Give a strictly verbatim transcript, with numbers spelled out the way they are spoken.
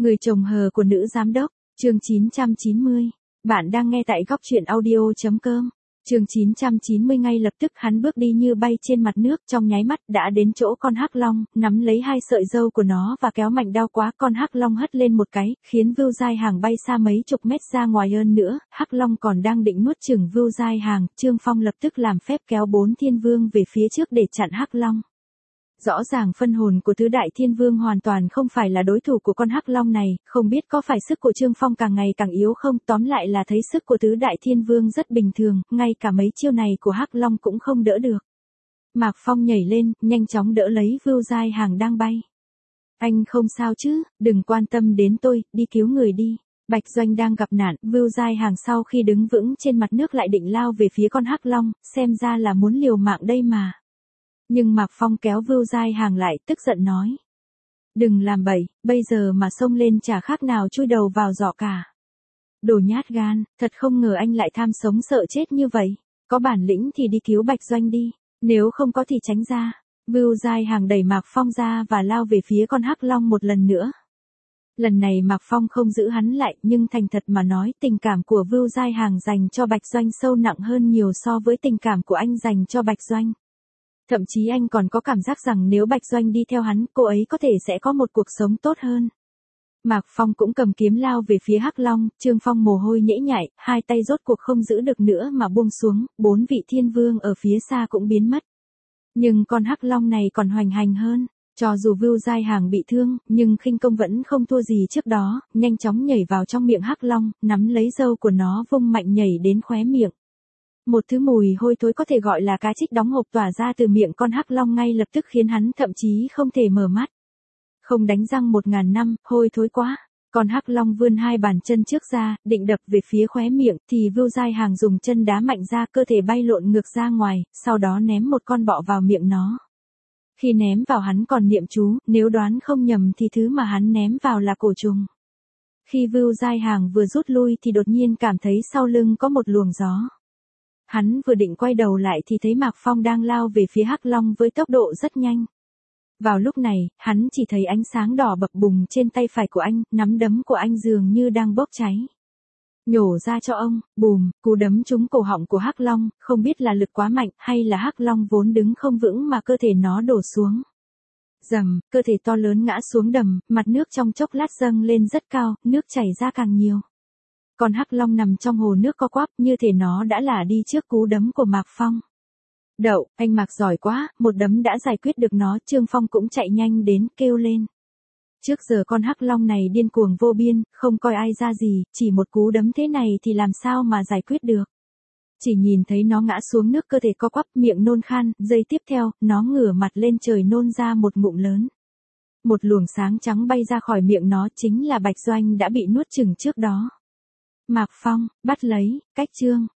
Người chồng hờ của nữ giám đốc, chương chín trăm chín mươi. Bạn đang nghe tại góc truyện audio chấm com. Chương chín trăm chín mươi ngay lập tức hắn bước đi như bay trên mặt nước, trong nháy mắt đã đến chỗ con hắc long, nắm lấy hai sợi râu của nó và kéo mạnh đau quá, con hắc long hất lên một cái, khiến Vưu Giai Hàng bay xa mấy chục mét ra ngoài. Hơn nữa, hắc long còn đang định nuốt chửng Vưu Giai Hàng, Trương Phong lập tức làm phép kéo bốn thiên vương về phía trước để chặn hắc long. Rõ ràng phân hồn của tứ đại thiên vương hoàn toàn không phải là đối thủ của con hắc long này, không biết có phải sức của Trương Phong càng ngày càng yếu không, tóm lại là thấy sức của tứ đại thiên vương rất bình thường, ngay cả mấy chiêu này của hắc long cũng không đỡ được. Mạc Phong nhảy lên, nhanh chóng đỡ lấy Vưu Giai Hàng đang bay. Anh không sao chứ, đừng quan tâm đến tôi, đi cứu người đi. Bạch Doanh đang gặp nạn, Vưu Giai Hàng sau khi đứng vững trên mặt nước lại định lao về phía con hắc long, xem ra là muốn liều mạng đây mà. Nhưng Mạc Phong kéo Vưu Giai Hàng lại, tức giận nói. Đừng làm bậy, bây giờ mà xông lên chả khác nào chui đầu vào giỏ cả. Đồ nhát gan, thật không ngờ anh lại tham sống sợ chết như vậy. Có bản lĩnh thì đi cứu Bạch Doanh đi, nếu không có thì tránh ra. Vưu Giai Hàng đẩy Mạc Phong ra và lao về phía con hắc long một lần nữa. Lần này Mạc Phong không giữ hắn lại, nhưng thành thật mà nói, tình cảm của Vưu Giai Hàng dành cho Bạch Doanh sâu nặng hơn nhiều so với tình cảm của anh dành cho Bạch Doanh. Thậm chí anh còn có cảm giác rằng nếu Bạch Doanh đi theo hắn, cô ấy có thể sẽ có một cuộc sống tốt hơn. Mạc Phong cũng cầm kiếm lao về phía hắc long, Trương Phong mồ hôi nhễ nhại, hai tay rốt cuộc không giữ được nữa mà buông xuống, bốn vị thiên vương ở phía xa cũng biến mất. Nhưng con hắc long này còn hoành hành hơn, cho dù Vưu Giai Hàng bị thương, nhưng khinh công vẫn không thua gì trước đó, nhanh chóng nhảy vào trong miệng hắc long, nắm lấy râu của nó vung mạnh nhảy đến khóe miệng. Một thứ mùi hôi thối có thể gọi là cá trích đóng hộp tỏa ra từ miệng con hắc long ngay lập tức khiến hắn thậm chí không thể mở mắt. Không đánh răng một ngàn năm, hôi thối quá. Con hắc long vươn hai bàn chân trước ra, định đập về phía khóe miệng, thì Vưu Giai Hàng dùng chân đá mạnh ra, cơ thể bay lộn ngược ra ngoài, sau đó ném một con bọ vào miệng nó. Khi ném vào hắn còn niệm chú, nếu đoán không nhầm thì thứ mà hắn ném vào là cổ trùng. Khi Vưu Giai Hàng vừa rút lui thì đột nhiên cảm thấy sau lưng có một luồng gió. Hắn vừa định quay đầu lại thì thấy Mạc Phong đang lao về phía hắc long với tốc độ rất nhanh. Vào lúc này, hắn chỉ thấy ánh sáng đỏ bập bùng trên tay phải của anh, nắm đấm của anh dường như đang bốc cháy. Nhổ ra cho ông, bùm, cú đấm trúng cổ họng của hắc long, không biết là lực quá mạnh hay là hắc long vốn đứng không vững mà cơ thể nó đổ xuống. Rầm, cơ thể to lớn ngã xuống đầm, mặt nước trong chốc lát dâng lên rất cao, nước chảy ra càng nhiều. Con hắc long nằm trong hồ nước co quắp, như thể nó đã lả đi trước cú đấm của Mạc Phong. Đậu, anh Mạc giỏi quá, một đấm đã giải quyết được nó. Trương Phong cũng chạy nhanh đến, kêu lên. Trước giờ con hắc long này điên cuồng vô biên, không coi ai ra gì, chỉ một cú đấm thế này thì làm sao mà giải quyết được. Chỉ nhìn thấy nó ngã xuống nước, cơ thể co quắp, miệng nôn khan, giây tiếp theo, nó ngửa mặt lên trời nôn ra một ngụm lớn. Một luồng sáng trắng bay ra khỏi miệng nó, chính là Bạch Doanh đã bị nuốt chửng trước đó. Mạc Phong, bắt lấy, cách chương.